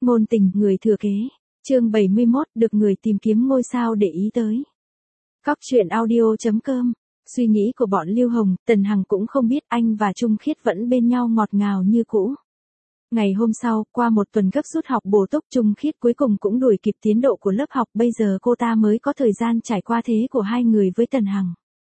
Ngôn tình, người thừa kế. Chương 71, được người tìm kiếm ngôi sao để ý tới. Cóc truyện audio.com. Suy nghĩ của bọn Lưu Hồng, Tần Hằng cũng không biết anh và Trung Khiết vẫn bên nhau ngọt ngào như cũ. Ngày hôm sau, qua một tuần gấp rút học bổ túc, Trung Khiết cuối cùng cũng đuổi kịp tiến độ của lớp học, bây giờ cô ta mới có thời gian trải qua thế của hai người với Tần Hằng.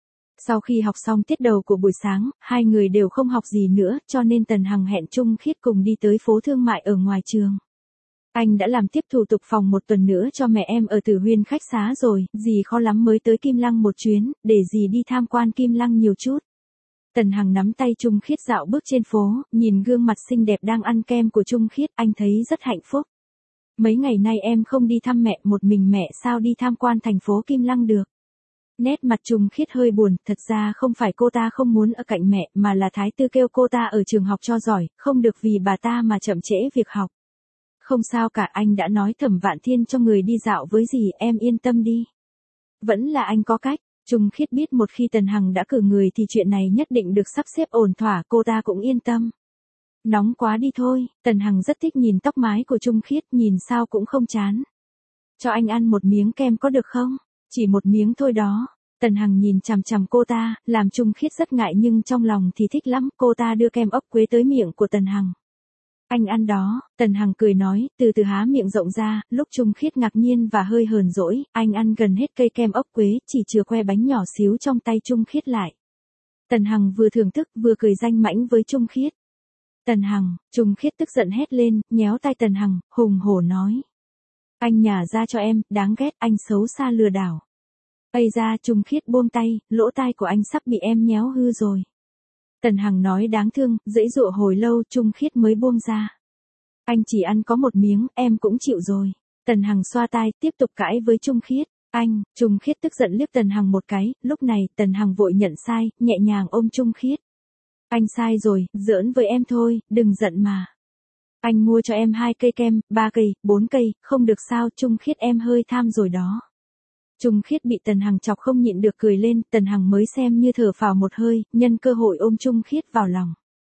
Sau khi học xong tiết đầu của buổi sáng, hai người đều không học gì nữa, cho nên Tần Hằng hẹn Trung Khiết cùng đi tới phố thương mại ở ngoài trường. Anh đã làm tiếp thủ tục phòng một tuần nữa cho mẹ em ở Tử Huyên khách xá rồi, dì khó lắm mới tới Kim Lăng một chuyến, để dì đi tham quan Kim Lăng nhiều chút. Tần Hằng nắm tay Trung Khiết dạo bước trên phố, nhìn gương mặt xinh đẹp đang ăn kem của Trung Khiết, anh thấy rất hạnh phúc. Mấy ngày nay em không đi thăm mẹ, một mình mẹ sao đi tham quan thành phố Kim Lăng được. Nét mặt Trung Khiết hơi buồn, thật ra không phải cô ta không muốn ở cạnh mẹ, mà là Thái Tư kêu cô ta ở trường học cho giỏi, không được vì bà ta mà chậm trễ việc học. Không sao cả, anh đã nói Thẩm Vạn Thiên cho người đi dạo với dì, em yên tâm đi. Vẫn là anh có cách. Trung Khiết biết một khi Tần Hằng đã cử người thì chuyện này nhất định được sắp xếp ổn thỏa, cô ta cũng yên tâm. Nóng quá đi thôi, Tần Hằng rất thích nhìn tóc mái của Trung Khiết, nhìn sao cũng không chán. Cho anh ăn một miếng kem có được không? Chỉ một miếng thôi đó. Tần Hằng nhìn chằm chằm cô ta, làm Trung Khiết rất ngại nhưng trong lòng thì thích lắm, cô ta đưa kem ốc quế tới miệng của Tần Hằng. Anh ăn đó, Tần Hằng cười nói, từ từ há miệng rộng ra, lúc Trung Khiết ngạc nhiên và hơi hờn dỗi, anh ăn gần hết cây kem ốc quế, chỉ chừa que bánh nhỏ xíu trong tay Trung Khiết lại. Tần Hằng vừa thưởng thức vừa cười danh mãnh với Trung Khiết. Tần Hằng, Trung Khiết tức giận hét lên, nhéo tay Tần Hằng, hùng hổ nói. Anh nhả ra cho em, đáng ghét, anh xấu xa lừa đảo. Ây ra, Trung Khiết buông tay, lỗ tai của anh sắp bị em nhéo hư rồi. Tần Hằng nói đáng thương, dãy dụa hồi lâu Trung Khiết mới buông ra. Anh chỉ ăn có một miếng, em cũng chịu rồi. Tần Hằng xoa tai, tiếp tục cãi với Trung Khiết. Anh, Trung Khiết tức giận liếc Tần Hằng một cái, lúc này Tần Hằng vội nhận sai, nhẹ nhàng ôm Trung Khiết. Anh sai rồi, giỡn với em thôi, đừng giận mà. Anh mua cho em 2 cây kem, 3 cây, 4 cây, không được sao, Trung Khiết em hơi tham rồi đó. Trung Khiết bị Tần Hằng chọc không nhịn được cười lên, Tần Hằng mới xem như thở phào một hơi, nhân cơ hội ôm Trung Khiết vào lòng.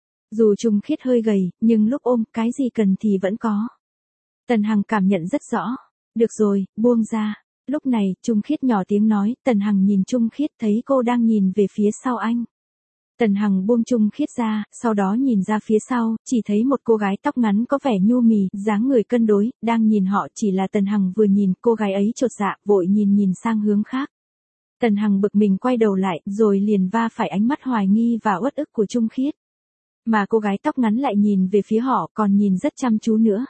Dù Trung Khiết hơi gầy, nhưng lúc ôm, cái gì cần thì vẫn có. Tần Hằng cảm nhận rất rõ. Được rồi, buông ra. Lúc này, Trung Khiết nhỏ tiếng nói, Tần Hằng nhìn Trung Khiết thấy cô đang nhìn về phía sau anh. Tần Hằng buông Trung Khiết ra, sau đó nhìn ra phía sau, chỉ thấy một cô gái tóc ngắn có vẻ nhu mì, dáng người cân đối, đang nhìn họ, chỉ là Tần Hằng vừa nhìn, cô gái ấy chột dạ, vội nhìn sang hướng khác. Tần Hằng bực mình quay đầu lại, rồi liền va phải ánh mắt hoài nghi và uất ức của Trung Khiết. Mà cô gái tóc ngắn lại nhìn về phía họ, còn nhìn rất chăm chú nữa.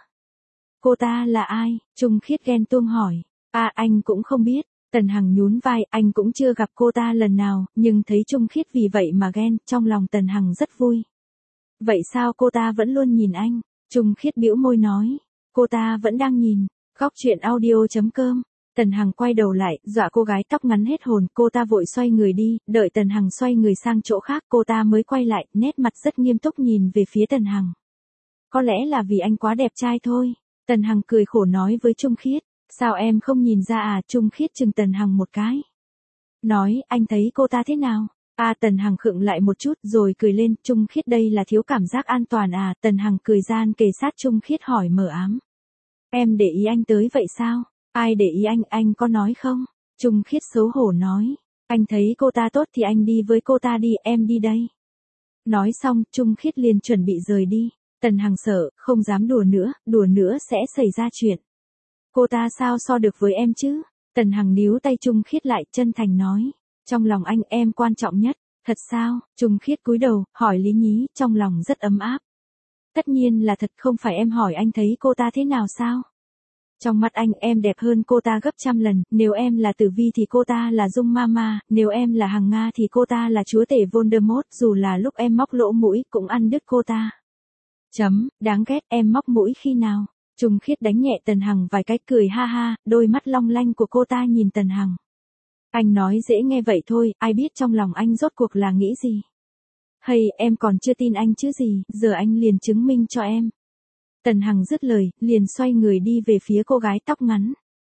Cô ta là ai? Trung Khiết ghen tuông hỏi. À, anh cũng không biết. Tần Hằng nhún vai, anh cũng chưa gặp cô ta lần nào, nhưng thấy Trung Khiết vì vậy mà ghen, trong lòng Tần Hằng rất vui. Vậy sao cô ta vẫn luôn nhìn anh? Trung Khiết bĩu môi nói. Cô ta vẫn đang nhìn. Cóc truyện audio.com. Tần Hằng quay đầu lại, dọa cô gái tóc ngắn hết hồn, cô ta vội xoay người đi, đợi Tần Hằng xoay người sang chỗ khác, cô ta mới quay lại, nét mặt rất nghiêm túc nhìn về phía Tần Hằng. Có lẽ là vì anh quá đẹp trai thôi. Tần Hằng cười khổ nói với Trung Khiết. Sao em không nhìn ra à? Trung Khiết chừng Tần Hằng một cái. Nói, anh thấy cô ta thế nào? À, Tần Hằng khựng lại một chút rồi cười lên, Trung Khiết đây là thiếu cảm giác an toàn à? Tần Hằng cười gian kề sát Trung Khiết hỏi mờ ám. Em để ý anh tới vậy sao? Ai để ý anh có nói không? Trung Khiết xấu hổ nói. Anh thấy cô ta tốt thì anh đi với cô ta đi, em đi đây. Nói xong, Trung Khiết liền chuẩn bị rời đi. Tần Hằng sợ, không dám đùa nữa sẽ xảy ra chuyện. Cô ta sao so được với em chứ? Tần Hằng níu tay Trung Khiết lại, chân thành nói. Trong lòng anh em quan trọng nhất. Thật sao? Trung Khiết cúi đầu, hỏi lý nhí, trong lòng rất ấm áp. Tất nhiên là thật, không phải em hỏi anh thấy cô ta thế nào sao? Trong mắt anh em đẹp hơn cô ta gấp trăm lần, nếu em là Tử Vi thì cô ta là Dung Mama, nếu em là Hằng Nga thì cô ta là chúa tể Voldemort, dù là lúc em móc lỗ mũi cũng ăn đứt cô ta. Đáng ghét, em móc mũi khi nào? Trung Khiết đánh nhẹ Tần Hằng vài cái cười ha ha, đôi mắt long lanh của cô ta nhìn Tần Hằng. Anh nói dễ nghe vậy thôi, ai biết trong lòng anh rốt cuộc là nghĩ gì? Hay, em còn chưa tin anh chứ gì, giờ anh liền chứng minh cho em. Tần Hằng dứt lời, liền xoay người đi về phía cô gái tóc ngắn.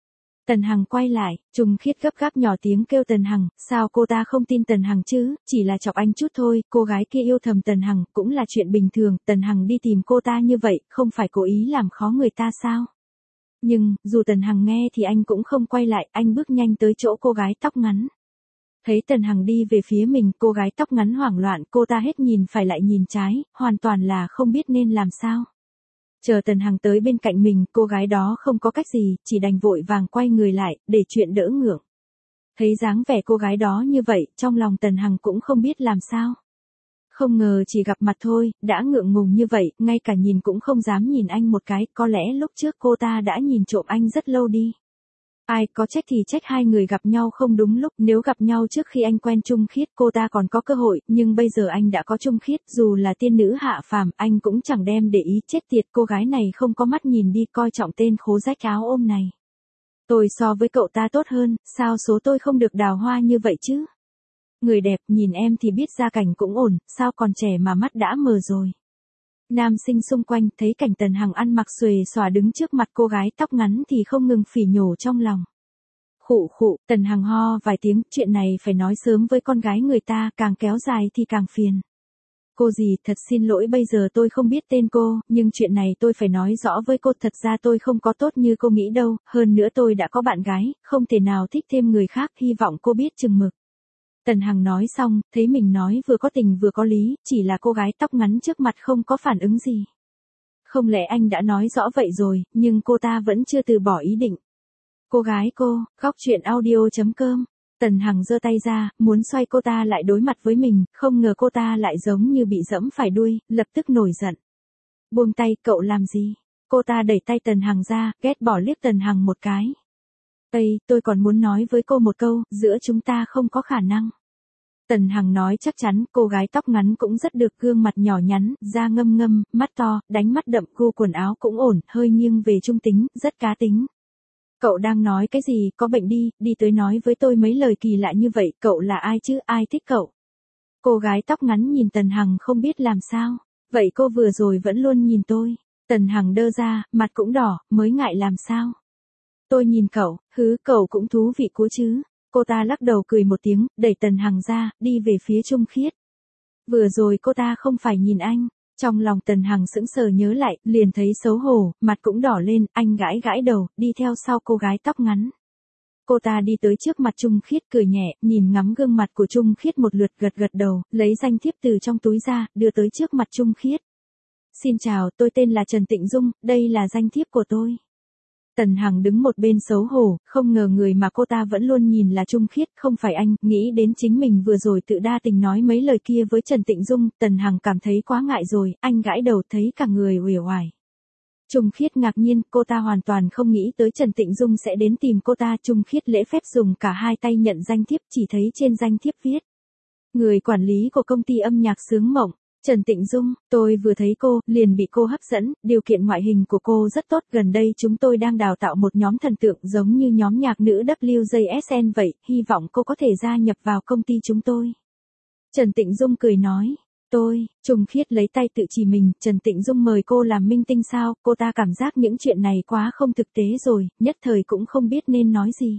Tần Hằng quay lại, Trung Khiết gấp gáp nhỏ tiếng kêu Tần Hằng, sao cô ta không tin Tần Hằng chứ, chỉ là chọc anh chút thôi, cô gái kia yêu thầm Tần Hằng, cũng là chuyện bình thường, Tần Hằng đi tìm cô ta như vậy, không phải cố ý làm khó người ta sao? Nhưng, dù Tần Hằng nghe thì anh cũng không quay lại, anh bước nhanh tới chỗ cô gái tóc ngắn. Thấy Tần Hằng đi về phía mình, cô gái tóc ngắn hoảng loạn, cô ta hết nhìn phải lại nhìn trái, hoàn toàn là không biết nên làm sao. Chờ Tần Hằng tới bên cạnh mình, cô gái đó không có cách gì, chỉ đành vội vàng quay người lại, để chuyện đỡ ngượng. Thấy dáng vẻ cô gái đó như vậy, trong lòng Tần Hằng cũng không biết làm sao. Không ngờ chỉ gặp mặt thôi, đã ngượng ngùng như vậy, ngay cả nhìn cũng không dám nhìn anh một cái, có lẽ lúc trước cô ta đã nhìn trộm anh rất lâu đi. Ai có trách thì trách hai người gặp nhau không đúng lúc, nếu gặp nhau trước khi anh quen Trung Khiết cô ta còn có cơ hội, nhưng bây giờ anh đã có Trung Khiết, dù là tiên nữ hạ phàm, anh cũng chẳng đem để ý, chết tiệt, cô gái này không có mắt nhìn đi, coi trọng tên khố rách áo ôm này. Tôi so với cậu ta tốt hơn, sao số tôi không được đào hoa như vậy chứ? Người đẹp, nhìn em thì biết gia cảnh cũng ổn, sao còn trẻ mà mắt đã mờ rồi. Nam sinh xung quanh thấy cảnh Tần Hằng ăn mặc xuề xòa đứng trước mặt cô gái tóc ngắn thì không ngừng phỉ nhổ trong lòng. Khụ khụ, Tần Hằng ho vài tiếng, chuyện này phải nói sớm với con gái người ta, càng kéo dài thì càng phiền. Cô dì, thật xin lỗi, bây giờ tôi không biết tên cô, nhưng chuyện này tôi phải nói rõ với cô, thật ra tôi không có tốt như cô nghĩ đâu, hơn nữa tôi đã có bạn gái, không thể nào thích thêm người khác, hy vọng cô biết chừng mực. Tần Hằng nói xong, thấy mình nói vừa có tình vừa có lý, chỉ là cô gái tóc ngắn trước mặt không có phản ứng gì. Không lẽ anh đã nói rõ vậy rồi, nhưng cô ta vẫn chưa từ bỏ ý định. Cô gái cô, góc chuyện audio.com. Tần Hằng giơ tay ra, muốn xoay cô ta lại đối mặt với mình, không ngờ cô ta lại giống như bị dẫm phải đuôi, lập tức nổi giận. Buông tay, cậu làm gì? Cô ta đẩy tay Tần Hằng ra, ghét bỏ liếc Tần Hằng một cái. Ây, tôi còn muốn nói với cô một câu, giữa chúng ta không có khả năng. Tần Hằng nói chắc chắn, cô gái tóc ngắn cũng rất được, gương mặt nhỏ nhắn, da ngâm ngâm, mắt to, đánh mắt đậm, gu quần áo cũng ổn, hơi nghiêng về trung tính, rất cá tính. Cậu đang nói cái gì, có bệnh đi, đi tới nói với tôi mấy lời kỳ lạ như vậy, cậu là ai chứ, ai thích cậu? Cô gái tóc ngắn nhìn Tần Hằng không biết làm sao, vậy cô vừa rồi vẫn luôn nhìn tôi. Tần Hằng đơ ra, mặt cũng đỏ, mới ngại làm sao? Tôi nhìn cậu, cậu cũng thú vị quá chứ. Cô ta lắc đầu cười một tiếng, đẩy Tần Hằng ra, đi về phía Trung Khiết. Vừa rồi cô ta không phải nhìn anh. Trong lòng Tần Hằng sững sờ nhớ lại, liền thấy xấu hổ, mặt cũng đỏ lên, anh gãi gãi đầu, đi theo sau cô gái tóc ngắn. Cô ta đi tới trước mặt Trung Khiết cười nhẹ, nhìn ngắm gương mặt của Trung Khiết một lượt, gật gật đầu, lấy danh thiếp từ trong túi ra, đưa tới trước mặt Trung Khiết. Xin chào, tôi tên là Trần Tịnh Dung, đây là danh thiếp của tôi. Tần Hằng đứng một bên xấu hổ, không ngờ người mà cô ta vẫn luôn nhìn là Trung Khiết, không phải anh, nghĩ đến chính mình vừa rồi tự đa tình nói mấy lời kia với Trần Tịnh Dung, Tần Hằng cảm thấy quá ngại rồi, anh gãi đầu thấy cả người uể oải. Trung Khiết ngạc nhiên, cô ta hoàn toàn không nghĩ tới Trần Tịnh Dung sẽ đến tìm cô ta, Trung Khiết lễ phép dùng cả hai tay nhận danh thiếp, chỉ thấy trên danh thiếp viết. Người quản lý của công ty âm nhạc Sướng Mộng. Trần Tịnh Dung, tôi vừa thấy cô, liền bị cô hấp dẫn, điều kiện ngoại hình của cô rất tốt, gần đây chúng tôi đang đào tạo một nhóm thần tượng giống như nhóm nhạc nữ WJSN vậy, hy vọng cô có thể gia nhập vào công ty chúng tôi. Trần Tịnh Dung cười nói, Trung Khiết lấy tay tự chỉ mình, Trần Tịnh Dung mời cô làm minh tinh sao, cô ta cảm giác những chuyện này quá không thực tế rồi, nhất thời cũng không biết nên nói gì.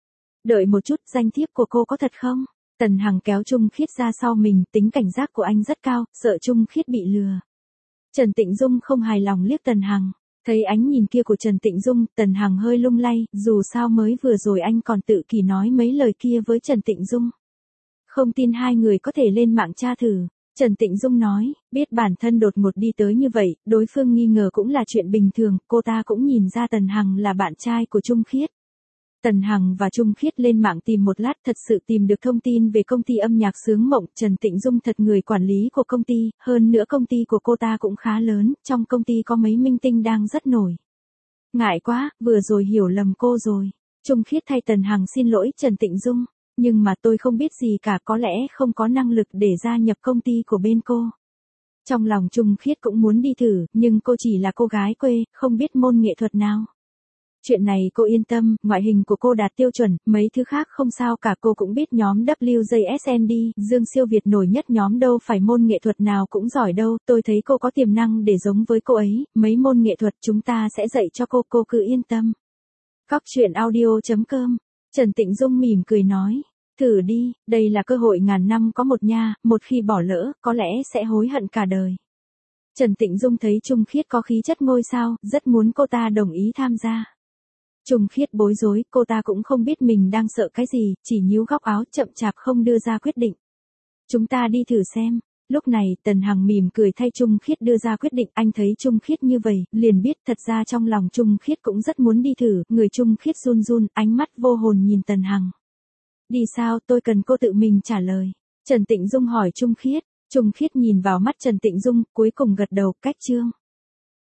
Đợi một chút, danh thiếp của cô có thật không? Tần Hằng kéo Trung Khiết ra sau mình, tính cảnh giác của anh rất cao, sợ Trung Khiết bị lừa. Trần Tịnh Dung không hài lòng liếc Tần Hằng, thấy ánh nhìn kia của Trần Tịnh Dung, Tần Hằng hơi lung lay, dù sao mới vừa rồi anh còn tự kỷ nói mấy lời kia với Trần Tịnh Dung. Không tin hai người có thể lên mạng tra thử. Trần Tịnh Dung nói, biết bản thân đột ngột đi tới như vậy, đối phương nghi ngờ cũng là chuyện bình thường, cô ta cũng nhìn ra Tần Hằng là bạn trai của Trung Khiết. Tần Hằng và Trung Khiết lên mạng tìm một lát, thật sự tìm được thông tin về công ty âm nhạc Sướng Mộng, Trần Tịnh Dung thật người quản lý của công ty, hơn nữa công ty của cô ta cũng khá lớn, trong công ty có mấy minh tinh đang rất nổi. Ngại quá, vừa rồi hiểu lầm cô rồi. Trung Khiết thay Tần Hằng xin lỗi Trần Tịnh Dung, nhưng mà tôi không biết gì cả, có lẽ không có năng lực để gia nhập công ty của bên cô. Trong lòng Trung Khiết cũng muốn đi thử, nhưng cô chỉ là cô gái quê, không biết môn nghệ thuật nào. Chuyện này cô yên tâm, ngoại hình của cô đạt tiêu chuẩn, mấy thứ khác không sao cả, cô cũng biết nhóm WJSN đi, Dương Siêu Việt nổi nhất nhóm đâu phải môn nghệ thuật nào cũng giỏi đâu, tôi thấy cô có tiềm năng để giống với cô ấy, mấy môn nghệ thuật chúng ta sẽ dạy cho cô cứ yên tâm. Cóc truyện audio.com. Trần Tịnh Dung mỉm cười nói. Thử đi, đây là cơ hội ngàn năm có một nha, một khi bỏ lỡ, có lẽ sẽ hối hận cả đời. Trần Tịnh Dung thấy Trung Khiết có khí chất ngôi sao, rất muốn cô ta đồng ý tham gia. Trung Khiết bối rối, cô ta cũng không biết mình đang sợ cái gì, chỉ nhíu góc áo chậm chạp không đưa ra quyết định. Chúng ta đi thử xem. Lúc này, Tần Hằng mỉm cười thay Trung Khiết đưa ra quyết định, anh thấy Trung Khiết như vậy, liền biết thật ra trong lòng Trung Khiết cũng rất muốn đi thử, người Trung Khiết run run, ánh mắt vô hồn nhìn Tần Hằng. Đi sao, tôi cần cô tự mình trả lời. Trần Tịnh Dung hỏi Trung Khiết nhìn vào mắt Trần Tịnh Dung, cuối cùng gật đầu, cách chương.